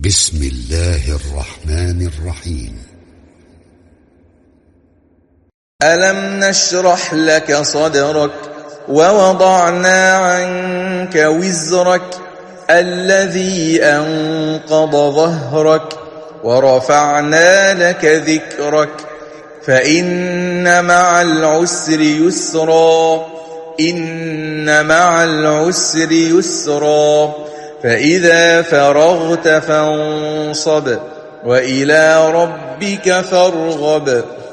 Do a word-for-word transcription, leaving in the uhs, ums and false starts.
بسم الله الرحمن الرحيم. ألم نشرح لك صدرك ووضعنا عنك وزرك الذي أنقض ظهرك ورفعنا لك ذكرك فإن مع العسر يسرا إن مع العسر يسرا فإذا فرغت فانصب وإلى ربك فارغب.